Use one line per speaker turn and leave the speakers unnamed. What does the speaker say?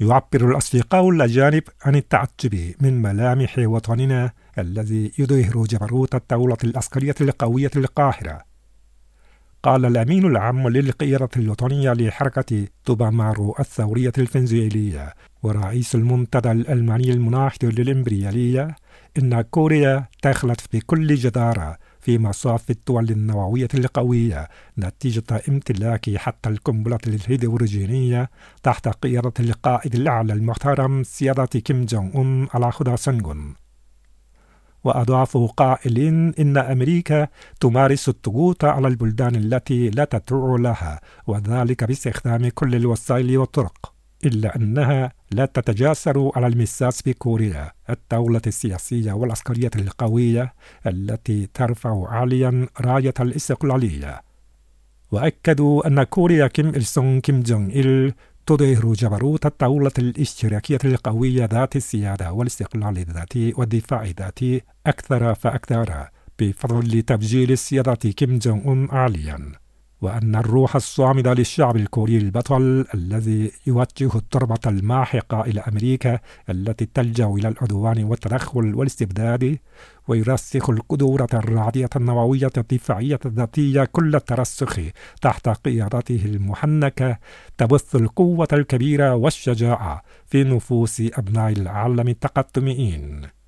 يعبر الأصدقاء الأجانب عن التعجب من ملامح وطننا الذي يظهر جبروت الدولة العسكرية القوية للقاهرة. قال الأمين العام للقيادة الوطنية لحركة توبامارو الثورية الفنزويلية ورئيس المنتدى الألماني المناهض للإمبريالية إن كوريا دخلت بكل جدارة في مصاف الدول النووية القوية نتيجة امتلاك حتى القنبلة الهيدروجينية تحت قيادة القائد الأعلى المحترم سيادة كيم جونغ أون على خداسنغون. وأضافوا قائلين إن أمريكا تمارس الضغوط على البلدان التي لا تتبع لها وذلك باستخدام كل الوسائل والطرق، إلا أنها لا تتجاسر على المساس بكوريا الدولة السياسية والعسكرية القوية التي ترفع عاليا راية الاستقلالية. وأكدوا أن كوريا كيم إل سونغ كيم جونغ إل تظهر جبروت الدولة الاشتراكية القوية ذات السيادة والاستقلال الذاتي والدفاع الذاتي أكثر فأكثر بفضل تبجيل السيادة كيم جونغ أون عاليا، وأن الروح الصامدة للشعب الكوري البطل الذي يوجه الضربة الماحقة إلى أمريكا التي تلجأ إلى العدوان والتدخل والاستبداد ويرسخ القدرة الرعدية النووية الدفاعية الذاتية كل الترسخ تحت قيادته المحنكة تبث القوة الكبيرة والشجاعة في نفوس أبناء العالم التقدميين.